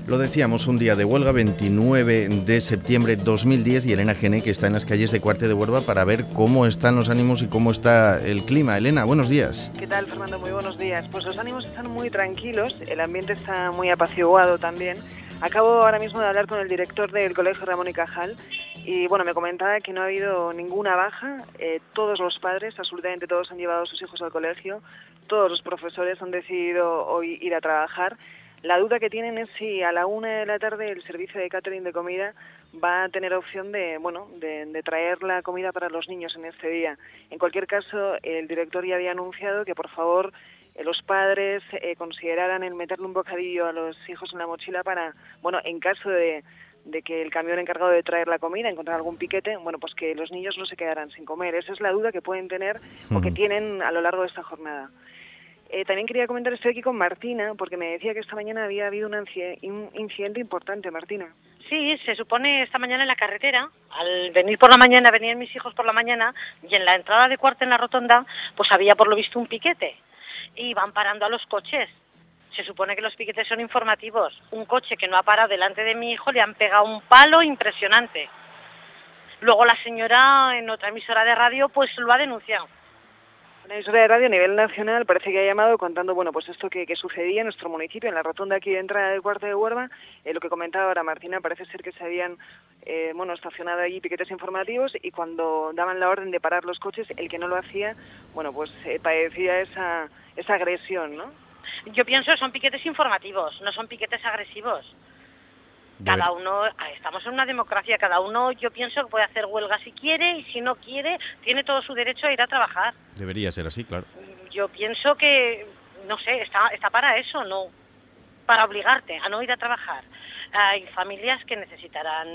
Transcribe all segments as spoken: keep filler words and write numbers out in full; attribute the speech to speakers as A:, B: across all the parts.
A: Lo decíamos, un día de huelga, veintinueve de septiembre de dos mil diez, y Elena Gené, que está en las calles de Cuarte de Huerva para ver cómo están los ánimos y cómo está el clima. Elena, buenos días.
B: ¿Qué tal, Fernando? Muy buenos días. Pues los ánimos están muy tranquilos, el ambiente está muy apaciguado también. Acabo ahora mismo de hablar con el director del Colegio Ramón y Cajal y bueno, me comentaba que no ha habido ninguna baja, eh, todos los padres, absolutamente todos, han llevado a sus hijos al colegio, todos los profesores han decidido hoy ir a trabajar. La duda que tienen es si a la una de la tarde el servicio de catering de comida va a tener opción de, bueno, de, de traer la comida para los niños en este día. En cualquier caso, el director ya había anunciado que por favor eh, los padres eh, consideraran el meterle un bocadillo a los hijos en la mochila para, bueno, en caso de, de que el camión encargado de traer la comida encontrar algún piquete, bueno, pues que los niños no se quedaran sin comer. Esa es la duda que pueden tener o que tienen a lo largo de esta jornada. Eh, también quería comentar, estoy aquí con Martina, porque me decía que esta mañana había habido un, un incidente importante, Martina.
C: Sí, se supone esta mañana en la carretera, al venir por la mañana, venían mis hijos por la mañana, y en la entrada de Cuarte, en la rotonda, pues había por lo visto un piquete, y van parando a los coches. Se supone que los piquetes son informativos. Un coche que no ha parado delante de mi hijo le han pegado un palo impresionante. Luego la señora, en otra emisora de radio, pues lo ha denunciado.
B: Una emisora de radio a nivel nacional parece que ha llamado contando, bueno, pues esto que, que sucedía en nuestro municipio, en la rotonda aquí de entrada del Cuarte de Huerva. Eh, lo que comentaba ahora Martina, parece ser que se habían, eh, bueno, estacionado allí piquetes informativos y cuando daban la orden de parar los coches, el que no lo hacía, bueno, pues eh, padecía esa, esa agresión, ¿no?
C: Yo pienso que son piquetes informativos, no son piquetes agresivos. Cada uno, estamos en una democracia, cada uno yo pienso que puede hacer huelga si quiere y si no quiere, tiene todo su derecho a ir a trabajar.
A: Debería ser así, claro.
C: Yo pienso que, no sé, está, está para eso, no para obligarte a no ir a trabajar. Hay familias que necesitarán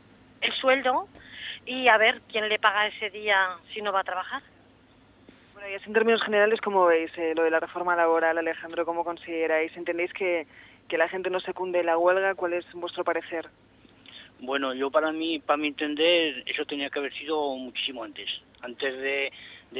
C: el sueldo y a ver quién le paga ese día si no va a trabajar.
B: Bueno, y así en términos generales, ¿cómo veis eh, lo de la reforma laboral, Alejandro? ¿Cómo consideráis? ¿Entendéis que que la gente no secunde la huelga? ¿Cuál es vuestro parecer?
D: Bueno, yo para mí, para mi entender, eso tenía que haber sido muchísimo antes. Antes de,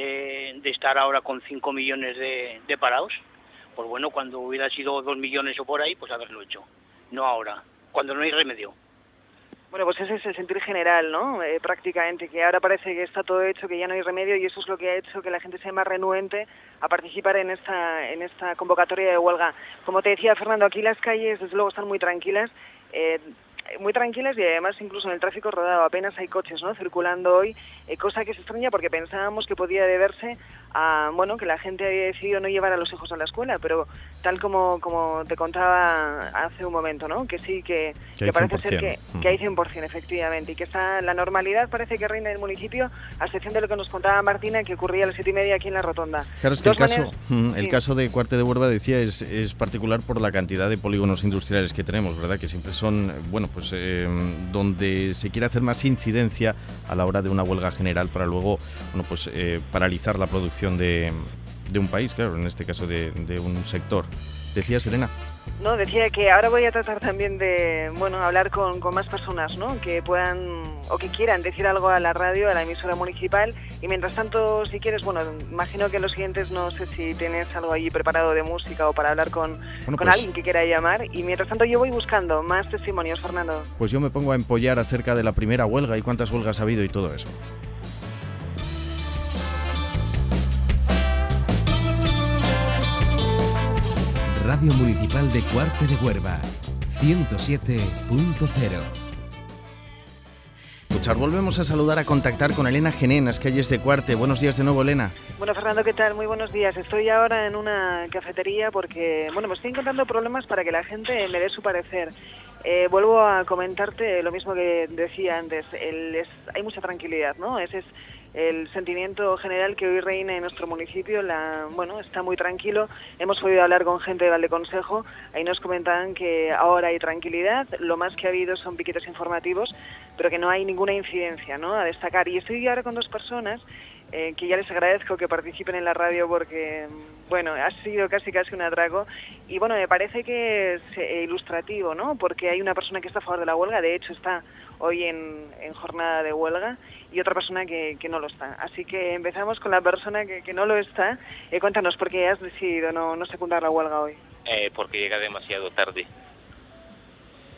D: de, de estar ahora con cinco millones de, de parados, pues bueno, cuando hubiera sido dos millones o por ahí, pues haberlo hecho. No ahora, cuando no hay remedio.
B: Bueno, pues ese es el sentir general, ¿no? Eh, prácticamente, que ahora parece que está todo hecho, que ya no hay remedio, y eso es lo que ha hecho que la gente sea más renuente a participar en esta en esta convocatoria de huelga. Como te decía, Fernando, aquí las calles, desde luego, están muy tranquilas, eh, muy tranquilas y además incluso en el tráfico rodado apenas hay coches, ¿no?, circulando hoy, eh, cosa que se extraña porque pensábamos que podía deberse a, bueno, que la gente había decidido no llevar a los hijos a la escuela, pero tal como como te contaba hace un momento, ¿no?, que sí, que, que, que parece ser que, que hay cien por ciento efectivamente, y que está la normalidad parece que reina en el municipio, a excepción de lo que nos contaba Martina, que ocurría a las siete y media aquí en la rotonda.
A: Claro, es que el caso,
B: maneras,
A: el
B: sí.
A: caso de Cuarte de Huerva, decía, es, es particular por la cantidad de polígonos industriales que tenemos, ¿verdad?, que siempre son, bueno, pues eh, donde se quiere hacer más incidencia a la hora de una huelga general para luego, bueno, pues eh, paralizar la producción de, de un país, claro, en este caso de, de un sector. ¿Decías, Elena?
B: No, decía que ahora voy a tratar también de, bueno, hablar con, con más personas, ¿no?, que puedan o que quieran decir algo a la radio, a la emisora municipal, y mientras tanto, si quieres, bueno, imagino que en los siguientes, no sé si tienes algo allí preparado de música o para hablar con, bueno, con pues, alguien que quiera llamar, y mientras tanto yo voy buscando más testimonios, Fernando.
A: Pues yo me pongo a empollar acerca de la primera huelga y cuántas huelgas ha habido y todo eso.
E: Radio Municipal de Cuarte de Huerva, ciento siete punto cero.
A: Escuchar, volvemos a saludar, a contactar con Elena Gené en las calles de Cuarte. Buenos días de nuevo, Elena.
B: Bueno, Fernando, ¿qué tal? Muy buenos días. Estoy ahora en una cafetería porque, bueno, me estoy encontrando problemas para que la gente me dé su parecer. Eh, vuelvo a comentarte lo mismo que decía antes. El, es, hay mucha tranquilidad, ¿no? Ese es el sentimiento general que hoy reina en nuestro municipio. La, bueno, está muy tranquilo. Hemos podido hablar con gente de Valdeconsejo. Ahí nos comentaban que ahora hay tranquilidad. Lo más que ha habido son piquetes informativos, pero que no hay ninguna incidencia, ¿no?, a destacar. Y estoy ahora con dos personas eh, que ya les agradezco que participen en la radio porque, bueno, ha sido casi casi un atraco. Y bueno, me parece que es eh, ilustrativo, ¿no?, porque hay una persona que está a favor de la huelga, de hecho está hoy en, en jornada de huelga, y otra persona que, que no lo está. Así que empezamos con la persona que, que no lo está. Eh, cuéntanos, ¿por qué has decidido no, no secundar la huelga hoy?
F: Eh, porque llega demasiado tarde.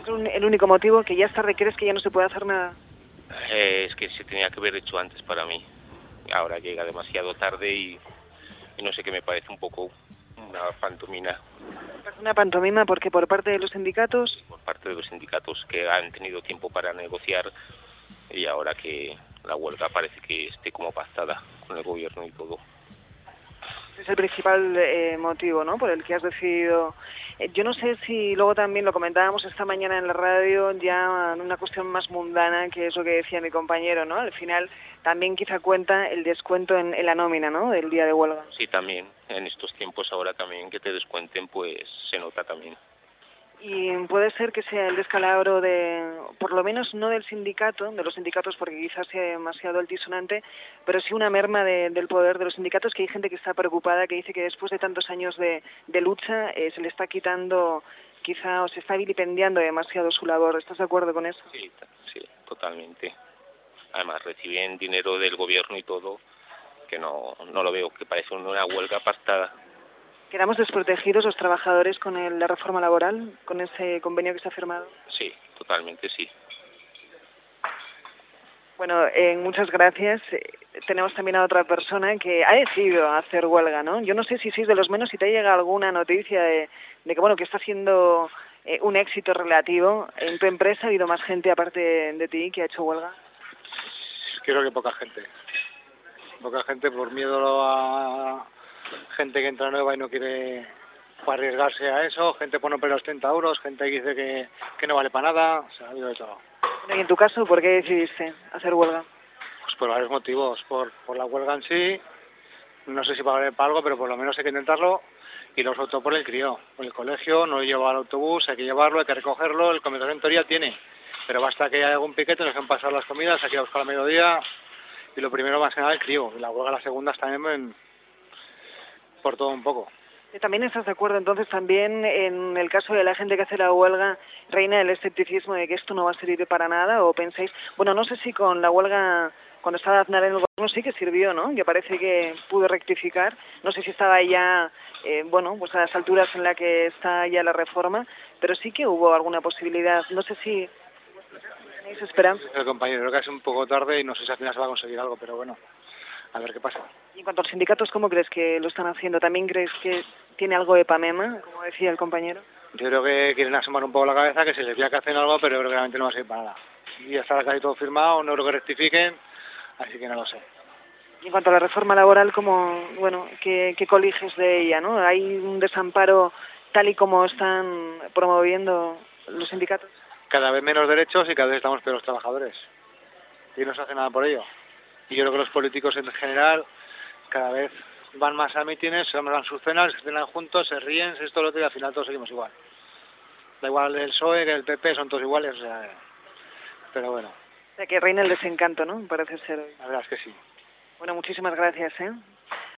B: un, el único motivo, que ya está requieres que ya no se puede hacer nada.
F: Eh, es que se tenía que haber hecho antes para mí. Ahora llega demasiado tarde y, y no sé, qué me parece un poco una pantomima.
B: Una pantomima porque por parte de los sindicatos...
F: Por parte de los sindicatos que han tenido tiempo para negociar y ahora que la huelga parece que esté como pactada con el gobierno y todo.
B: Es el principal eh, motivo, ¿no?, por el que has decidido. Eh, yo no sé si luego también lo comentábamos esta mañana en la radio, ya en una cuestión más mundana, que es lo que decía mi compañero, ¿no? Al final también quizá cuenta el descuento en, en la nómina, ¿no?, del día de huelga.
F: Sí, también. En estos tiempos ahora también que te descuenten, pues se nota también.
B: Y puede ser que sea el descalabro de, por lo menos no del sindicato, de los sindicatos porque quizás sea demasiado altisonante, pero sí una merma de, del poder de los sindicatos, que hay gente que está preocupada, que dice que después de tantos años de, de lucha eh, se le está quitando quizá o se está vilipendiando demasiado su labor. ¿Estás de acuerdo con eso?
F: Sí, sí, totalmente. Además reciben dinero del gobierno y todo, que no, no lo veo, que parece una huelga pactada.
B: ¿Quedamos desprotegidos los trabajadores con el, la reforma laboral, con ese convenio que se ha firmado?
F: Sí, totalmente sí.
B: Bueno, eh, muchas gracias. Eh, tenemos también a otra persona que ha decidido hacer huelga, ¿no? Yo no sé si sois de los menos, si te llega alguna noticia de, de que, bueno, que está siendo eh, un éxito relativo. ¿En tu empresa ha habido más gente aparte de, de ti que ha hecho huelga?
G: Creo que poca gente. Poca gente por miedo a... gente que entra nueva y no quiere arriesgarse a eso, gente por no perder los treinta euros, gente que dice que, que no vale para nada, o sea, ha habido de todo.
B: Bueno, y en tu caso, ¿por qué decidiste hacer huelga?
G: Pues por varios motivos, por, por la huelga en sí, no sé si para valer para algo, pero por lo menos hay que intentarlo, y luego sobre todo por el crío, por el colegio, no lleva al autobús, hay que llevarlo, hay que recogerlo, el comedor en teoría tiene, pero basta que haya algún piquete, nos dejen pasar las comidas, hay que ir a buscar al mediodía, y lo primero más que nada el crío, y la huelga la segunda está también por todo un poco.
B: ¿También estás de acuerdo entonces también en el caso de la gente que hace la huelga, reina el escepticismo de que esto no va a servir para nada? ¿O pensáis, bueno, no sé si con la huelga, cuando estaba Aznar en el gobierno sí que sirvió, ¿no?, que parece que pudo rectificar, no sé si estaba ya, eh, bueno, pues a las alturas en la que está ya la reforma, pero sí que hubo alguna posibilidad, no sé si tenéis esperanza.
G: El compañero, creo que es un poco tarde y no sé si al final se va a conseguir algo, pero bueno, a ver qué pasa.
B: Y en cuanto a los sindicatos, ¿cómo crees que lo están haciendo? ¿También crees que tiene algo de pamema, como decía el compañero?
G: Yo creo que quieren asomar un poco la cabeza, que se les vea que hacen algo, pero creo que realmente no va a servir para nada. Y ya está casi todo firmado, no creo que rectifiquen, así que no lo sé.
B: Y en cuanto a la reforma laboral, ¿cómo, bueno, qué, qué coliges de ella, ¿no? ¿Hay un desamparo tal y como están promoviendo los sindicatos?
G: Cada vez menos derechos y cada vez estamos peor los trabajadores. Y no se hace nada por ello. Y yo creo que los políticos en general cada vez van más a mítines, se van sus cenas, se cenan juntos, se ríen, se esto lo otro y al final todos seguimos igual. Da igual el P S O E que el P P, son todos iguales, o sea, pero bueno.
B: O sea, que reina el desencanto, ¿no? Parece ser.
G: La verdad es que sí.
B: Bueno, muchísimas gracias, ¿eh?